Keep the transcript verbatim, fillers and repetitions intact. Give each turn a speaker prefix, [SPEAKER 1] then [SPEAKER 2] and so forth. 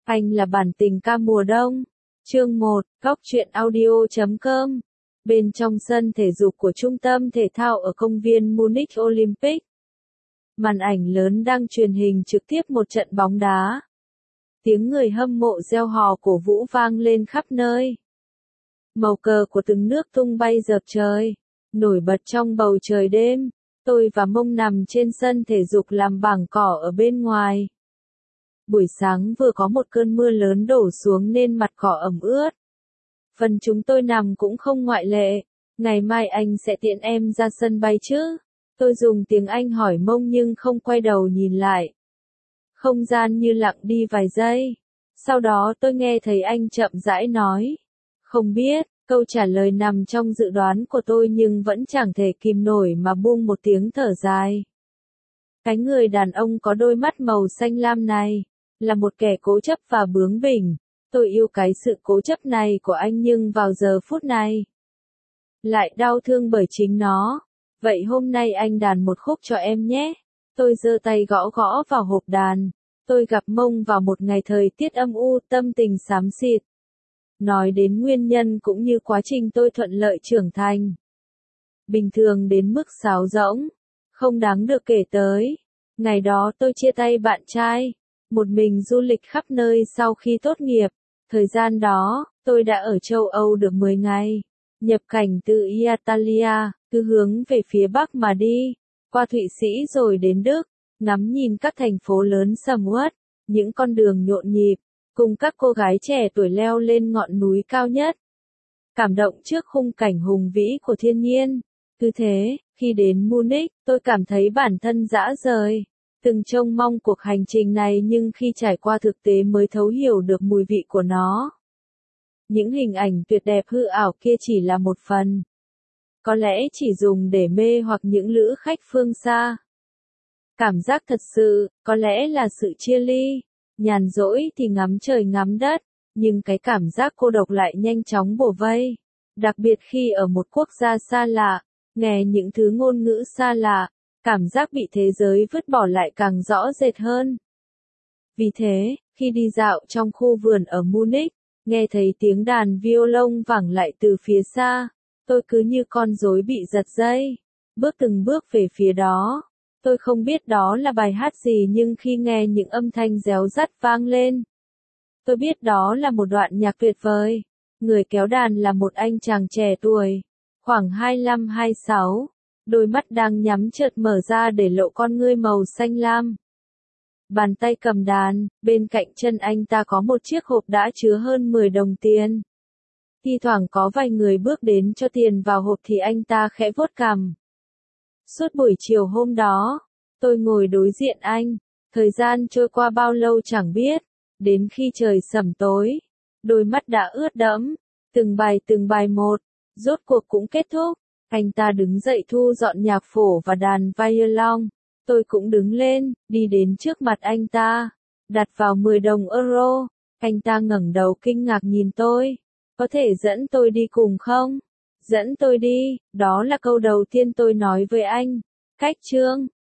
[SPEAKER 1] Anh là bản tình ca mùa đông. Chương một, góc truyện audio chấm com. Bên trong sân thể dục của trung tâm thể thao ở công viên Munich Olympic. Màn ảnh lớn đang truyền hình trực tiếp một trận bóng đá. Tiếng người hâm mộ reo hò cổ vũ vang lên khắp nơi. Màu cờ của từng nước tung bay dợp trời, nổi bật trong bầu trời đêm. Tôi và Mông nằm trên sân thể dục làm bảng cỏ ở bên ngoài. Buổi sáng vừa có một cơn mưa lớn đổ xuống nên mặt cỏ ẩm ướt. Phần chúng tôi nằm cũng không ngoại lệ. Ngày mai anh sẽ tiễn em ra sân bay chứ? Tôi dùng tiếng Anh hỏi Mông nhưng không quay đầu nhìn lại. Không gian như lặng đi vài giây. Sau đó tôi nghe thấy anh chậm rãi nói. Không biết, câu trả lời nằm trong dự đoán của tôi nhưng vẫn chẳng thể kìm nổi mà buông một tiếng thở dài. Cái người đàn ông có đôi mắt màu xanh lam này, là một kẻ cố chấp và bướng bỉnh. Tôi yêu cái sự cố chấp này của anh nhưng vào giờ phút này, lại đau thương bởi chính nó. Vậy hôm nay anh đàn một khúc cho em nhé. Tôi giơ tay gõ gõ vào hộp đàn. Tôi gặp Mông vào một ngày thời tiết âm u, tâm tình xám xịt. Nói đến nguyên nhân cũng như quá trình tôi thuận lợi trưởng thành. Bình thường đến mức sáo rỗng, không đáng được kể tới. Ngày đó tôi chia tay bạn trai, một mình du lịch khắp nơi sau khi tốt nghiệp. Thời gian đó, tôi đã ở châu Âu được mười ngày. Nhập cảnh từ Italia, cứ hướng về phía Bắc mà đi, qua Thụy Sĩ rồi đến Đức, ngắm nhìn các thành phố lớn sầm uất, những con đường nhộn nhịp, cùng các cô gái trẻ tuổi leo lên ngọn núi cao nhất. Cảm động trước khung cảnh hùng vĩ của thiên nhiên. Cứ thế, khi đến Munich, tôi cảm thấy bản thân dã rời. Từng trông mong cuộc hành trình này nhưng khi trải qua thực tế mới thấu hiểu được mùi vị của nó. Những hình ảnh tuyệt đẹp hư ảo kia chỉ là một phần. Có lẽ chỉ dùng để mê hoặc những lữ khách phương xa. Cảm giác thật sự, có lẽ là sự chia ly. Nhàn rỗi thì ngắm trời ngắm đất, nhưng cái cảm giác cô độc lại nhanh chóng bủa vây. Đặc biệt khi ở một quốc gia xa lạ, nghe những thứ ngôn ngữ xa lạ, cảm giác bị thế giới vứt bỏ lại càng rõ rệt hơn. Vì thế, khi đi dạo trong khu vườn ở Munich, nghe thấy tiếng đàn violon vẳng lại từ phía xa, tôi cứ như con rối bị giật dây, bước từng bước về phía đó. Tôi không biết đó là bài hát gì nhưng khi nghe những âm thanh réo rắt vang lên, tôi biết đó là một đoạn nhạc tuyệt vời. Người kéo đàn là một anh chàng trẻ tuổi, khoảng hai mươi lăm hai mươi sáu, đôi mắt đang nhắm chợt mở ra để lộ con ngươi màu xanh lam. Bàn tay cầm đàn, bên cạnh chân anh ta có một chiếc hộp đã chứa hơn mười đồng tiền. Thi thoảng có vài người bước đến cho tiền vào hộp thì anh ta khẽ vuốt cằm. Suốt buổi chiều hôm đó, tôi ngồi đối diện anh, thời gian trôi qua bao lâu chẳng biết, đến khi trời sẩm tối, đôi mắt đã ướt đẫm, từng bài từng bài một, rốt cuộc cũng kết thúc, anh ta đứng dậy thu dọn nhạc phổ và đàn violon, tôi cũng đứng lên, đi đến trước mặt anh ta, đặt vào mười đồng euro, anh ta ngẩng đầu kinh ngạc nhìn tôi, có thể dẫn tôi đi cùng không? Dẫn tôi đi, đó là câu đầu tiên tôi nói với anh. Cách chương